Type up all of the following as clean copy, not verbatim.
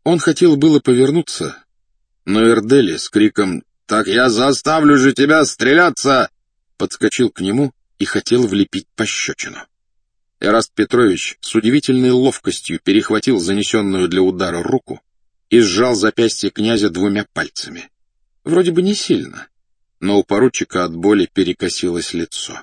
Он хотел было повернуться, но Эрдели с криком «Так я заставлю же тебя стреляться!» подскочил к нему и хотел влепить пощечину. Эраст Петрович с удивительной ловкостью перехватил занесенную для удара руку и сжал запястье князя двумя пальцами. Вроде бы не сильно, но у поручика от боли перекосилось лицо.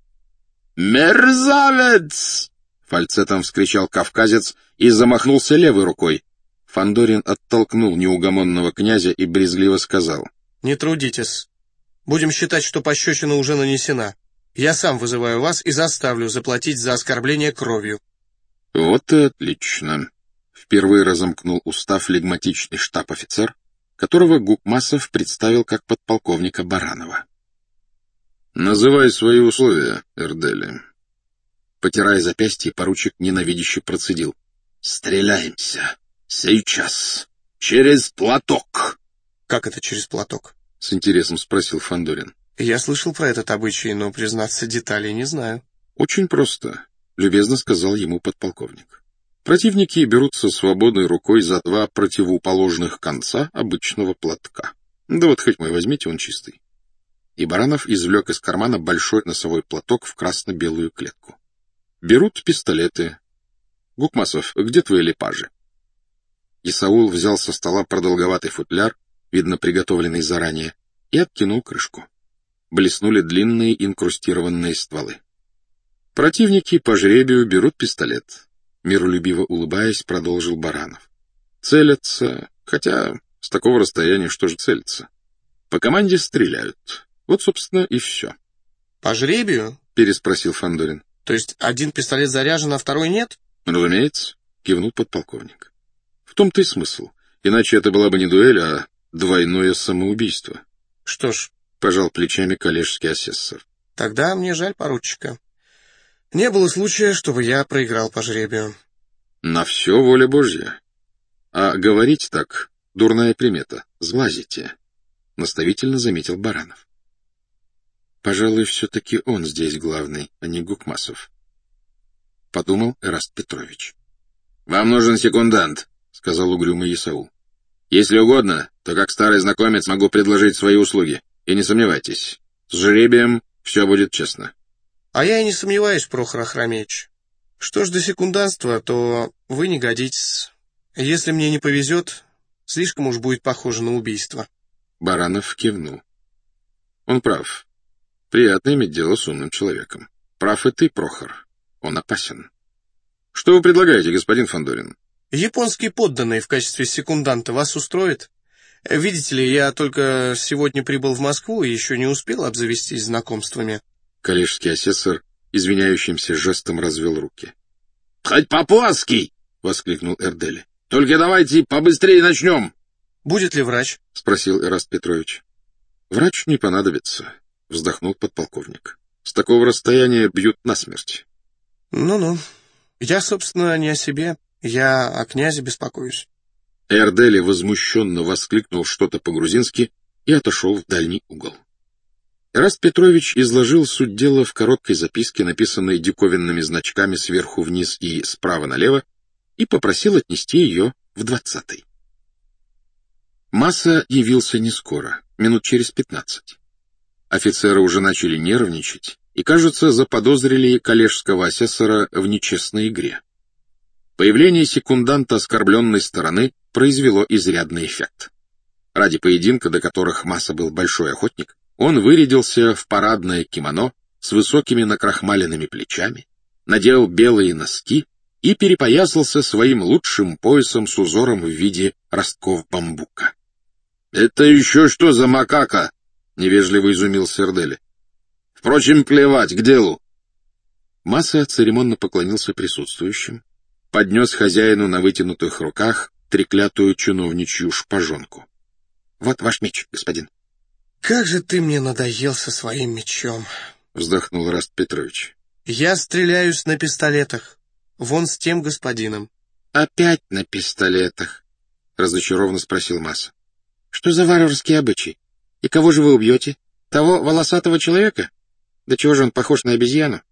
«Мерзавец!» — фальцетом вскричал кавказец и замахнулся левой рукой. Фандорин оттолкнул неугомонного князя и брезгливо сказал: «Не трудитесь. Будем считать, что пощечина уже нанесена. Я сам вызываю вас и заставлю заплатить за оскорбление кровью». «Вот и отлично», — впервые разомкнул уста флегматичный штаб-офицер, которого Гукмасов представил как подполковника Баранова. «Называй свои условия, Эрдели». Потирая запястье, поручик ненавидяще процедил: «Стреляемся. Сейчас. Через платок». «Как это через платок?» — с интересом спросил Фандорин. «Я слышал про этот обычай, но, признаться, деталей не знаю». «Очень просто», — любезно сказал ему подполковник. «Противники берутся свободной рукой за два противоположных конца обычного платка. Да вот хоть мой возьмите, он чистый». И Баранов извлек из кармана большой носовой платок в красно-белую клетку. «Берут пистолеты. Гукмасов, где твои лепажи?» Исаул взял со стола продолговатый футляр, видно приготовленный заранее, и откинул крышку. Блеснули длинные инкрустированные стволы. «Противники по жребию берут пистолет», — миролюбиво улыбаясь, продолжил Баранов. «Целятся, хотя с такого расстояния что же целиться? По команде стреляют. Вот, собственно, и все». «По жребию?» — переспросил Фандорин. «То есть один пистолет заряжен, а второй нет?» «Разумеется», — кивнул подполковник. «В том-то и смысл. Иначе это была бы не дуэль, а двойное самоубийство». «Что ж», — пожал плечами коллежский асессор. «тогда мне жаль поручика. Не было случая, чтобы я проиграл по жребию». «На все воля Божья. А говорить так — дурная примета. Сглазите», — наставительно заметил Баранов. «Пожалуй, все-таки он здесь главный, а не Гукмасов», — подумал Эраст Петрович. «Вам нужен секундант», — сказал угрюмый Исаул. «Если угодно, то как старый знакомец могу предложить свои услуги. И не сомневайтесь, с жребием все будет честно». «А я и не сомневаюсь, Прохор Ахрамеевич. Что ж до секунданства, то вы не годитесь. Если мне не повезет, слишком уж будет похоже на убийство». Баранов кивнул. Он прав. Приятно иметь дело с умным человеком. Прав и ты, Прохор. Он опасен. Что вы предлагаете, господин Фандорин? «Японский подданный в качестве секунданта вас устроит? Видите ли, я только сегодня прибыл в Москву и еще не успел обзавестись знакомствами». Коллежский асессор извиняющимся жестом развел руки. «Хоть по-плоски!» — воскликнул Эрдели. «Только давайте побыстрее начнем!» «Будет ли врач?» — спросил Эраст Петрович. «Врач не понадобится», — вздохнул подполковник. «С такого расстояния бьют насмерть». «Ну-ну. Я, собственно, не о себе. Я о князе беспокоюсь». Эрдели возмущенно воскликнул что-то по-грузински и отошел в дальний угол. Эраст Петрович изложил суть дела в короткой записке, написанной диковинными значками сверху вниз и справа налево, и попросил отнести ее в 20-й. Масса явился не скоро, минут через 15. Офицеры уже начали нервничать и, кажется, заподозрили коллежского асессора в нечестной игре. Появление секунданта оскорбленной стороны произвело изрядный эффект. Ради поединка, до которых Масса был большой охотник, он вырядился в парадное кимоно с высокими накрахмаленными плечами, надел белые носки и перепоясался своим лучшим поясом с узором в виде ростков бамбука. «Это еще что за макака?» — невежливо изумился Эрдели. «Впрочем, плевать, к делу». Масса церемонно поклонился присутствующим, поднес хозяину на вытянутых руках треклятую чиновничью шпажонку. — Вот ваш меч, господин. — Как же ты мне надоел со своим мечом! — вздохнул Эраст Петрович. — Я стреляюсь на пистолетах. Вон с тем господином. — Опять на пистолетах? — разочарованно спросил Масса. — Что за варварский обычай? И кого же вы убьете? Того волосатого человека? Да чего же он похож на обезьяну?